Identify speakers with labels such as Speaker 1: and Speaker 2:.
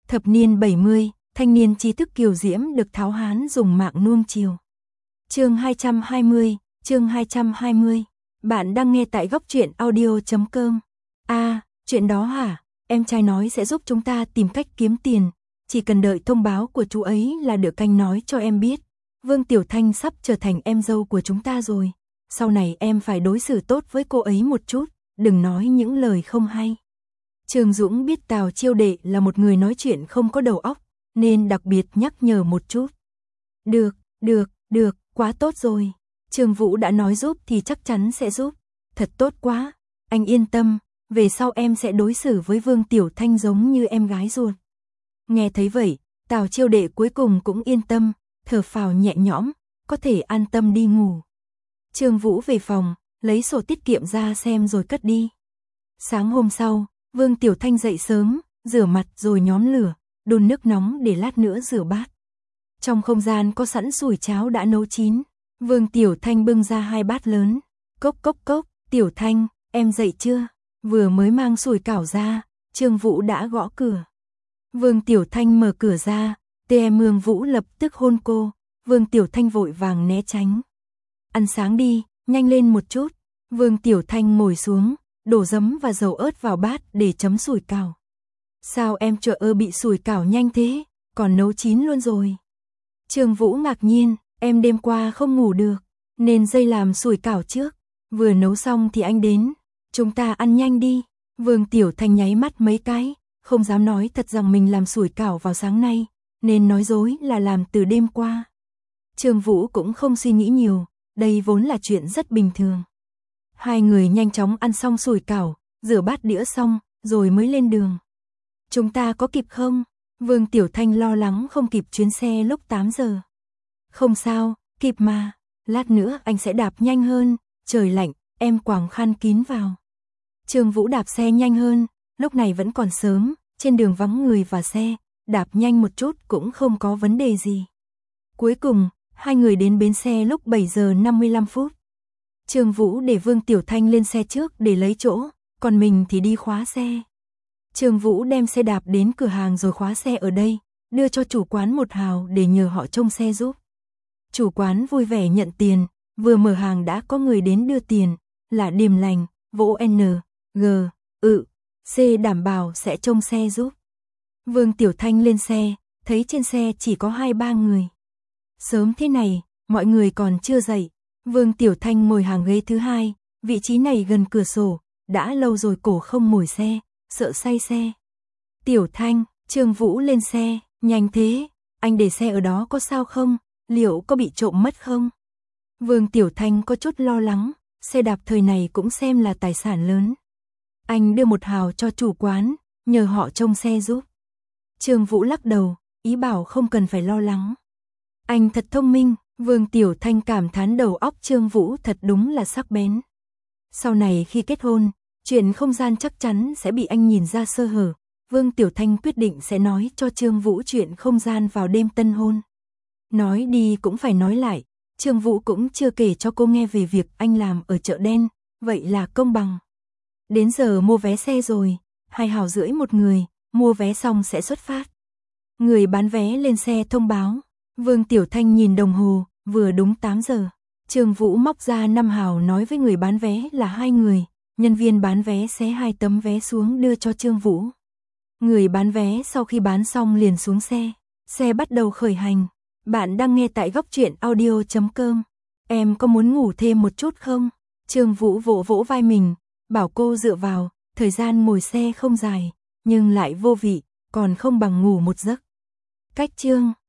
Speaker 1: Thập niên 70, thanh niên trí thức kiều diễm được tháo hán dùng mạng nuông chiều. Chương 220. Bạn đang nghe tại góc truyện audio.com. Chuyện đó hả? Em trai nói sẽ giúp chúng ta tìm cách kiếm tiền, chỉ cần đợi thông báo của chú ấy là được. Anh nói cho em biết, Vương Tiểu Thanh sắp trở thành em dâu của chúng ta rồi. Sau này em phải đối xử tốt với cô ấy một chút, đừng nói những lời không hay. Trương Dũng biết Tào Chiêu Đệ là một người nói chuyện không có đầu óc, nên đặc biệt nhắc nhở một chút. Được, quá tốt rồi. Trương Vũ đã nói giúp thì chắc chắn sẽ giúp. Thật tốt quá, anh yên tâm, về sau em sẽ đối xử với Vương Tiểu Thanh giống như em gái ruột. Nghe thấy vậy, Tào Chiêu Đệ cuối cùng cũng yên tâm, thở phào nhẹ nhõm, có thể an tâm đi ngủ. Trương Vũ về phòng, lấy sổ tiết kiệm ra xem rồi cất đi. Sáng hôm sau, Vương Tiểu Thanh dậy sớm, rửa mặt rồi nhóm lửa, đun nước nóng để lát nữa rửa bát. Trong không gian có sẵn sủi cháo đã nấu chín, Vương Tiểu Thanh bưng ra 2 bát lớn. Cốc, Tiểu Thanh, em dậy chưa? Vừa mới mang sủi cảo ra, Trương Vũ đã gõ cửa. Vương Tiểu Thanh mở cửa ra, Mương Vũ lập tức hôn cô, Vương Tiểu Thanh vội vàng né tránh. Ăn sáng đi, nhanh lên một chút. Vương Tiểu Thanh ngồi xuống, đổ giấm và dầu ớt vào bát để chấm sủi cảo. Sao em bị sủi cảo nhanh thế, còn nấu chín luôn rồi. Trương Vũ ngạc nhiên, em đêm qua không ngủ được, nên dậy làm sủi cảo trước. Vừa nấu xong thì anh đến, chúng ta ăn nhanh đi. Vương Tiểu Thanh nháy mắt mấy cái, không dám nói thật rằng mình làm sủi cảo vào sáng nay, nên nói dối là làm từ đêm qua. Trương Vũ cũng không suy nghĩ nhiều, đây vốn là chuyện rất bình thường. Hai người nhanh chóng ăn xong sủi cảo, rửa bát đĩa xong, rồi mới lên đường. Chúng ta có kịp không? Vương Tiểu Thanh lo lắng không kịp chuyến xe lúc 8 giờ. Không sao, kịp mà, lát nữa anh sẽ đạp nhanh hơn, trời lạnh, em quàng khăn kín vào. Trương Vũ đạp xe nhanh hơn, lúc này vẫn còn sớm, trên đường vắng người và xe, đạp nhanh một chút cũng không có vấn đề gì. Cuối cùng, hai người đến bến xe lúc 7 giờ 55 phút. Trương Vũ để Vương Tiểu Thanh lên xe trước để lấy chỗ, còn mình thì đi khóa xe. Trương Vũ đem xe đạp đến cửa hàng rồi khóa xe ở đây, đưa cho chủ quán 1 hào để nhờ họ trông xe giúp. Chủ quán vui vẻ nhận tiền, vừa mở hàng đã có người đến đưa tiền, là Điềm Lành, vỗ C đảm bảo sẽ trông xe giúp. Vương Tiểu Thanh lên xe, thấy trên xe chỉ có 2-3 người. Sớm thế này, mọi người còn chưa dậy. Vương Tiểu Thanh ngồi hàng ghế thứ 2, vị trí này gần cửa sổ, đã lâu rồi cổ không ngồi xe, sợ say xe. Tiểu Thanh, Trương Vũ lên xe, nhanh thế, anh để xe ở đó có sao không, liệu có bị trộm mất không? Vương Tiểu Thanh có chút lo lắng, xe đạp thời này cũng xem là tài sản lớn. Anh đưa 1 hào cho chủ quán, nhờ họ trông xe giúp. Trương Vũ lắc đầu, ý bảo không cần phải lo lắng. Anh thật thông minh, Vương Tiểu Thanh cảm thán đầu óc Trương Vũ thật đúng là sắc bén. Sau này khi kết hôn, chuyện không gian chắc chắn sẽ bị anh nhìn ra sơ hở. Vương Tiểu Thanh quyết định sẽ nói cho Trương Vũ chuyện không gian vào đêm tân hôn. Nói đi cũng phải nói lại, Trương Vũ cũng chưa kể cho cô nghe về việc anh làm ở chợ đen, vậy là công bằng. Đến giờ mua vé xe rồi, 2,5 hào một người, mua vé xong sẽ xuất phát. Người bán vé lên xe thông báo, Vương Tiểu Thanh nhìn đồng hồ, vừa đúng 8 giờ. Trương Vũ móc ra 5 hào nói với người bán vé là 2 người, nhân viên bán vé xé 2 tấm vé xuống đưa cho Trương Vũ. Người bán vé sau khi bán xong liền xuống xe bắt đầu khởi hành. Bạn đang nghe tại góc truyện audio.com. Em có muốn ngủ thêm một chút không? Trương Vũ vỗ vai mình, bảo cô dựa vào, thời gian ngồi xe không dài, nhưng lại vô vị, còn không bằng ngủ một giấc. Cách chương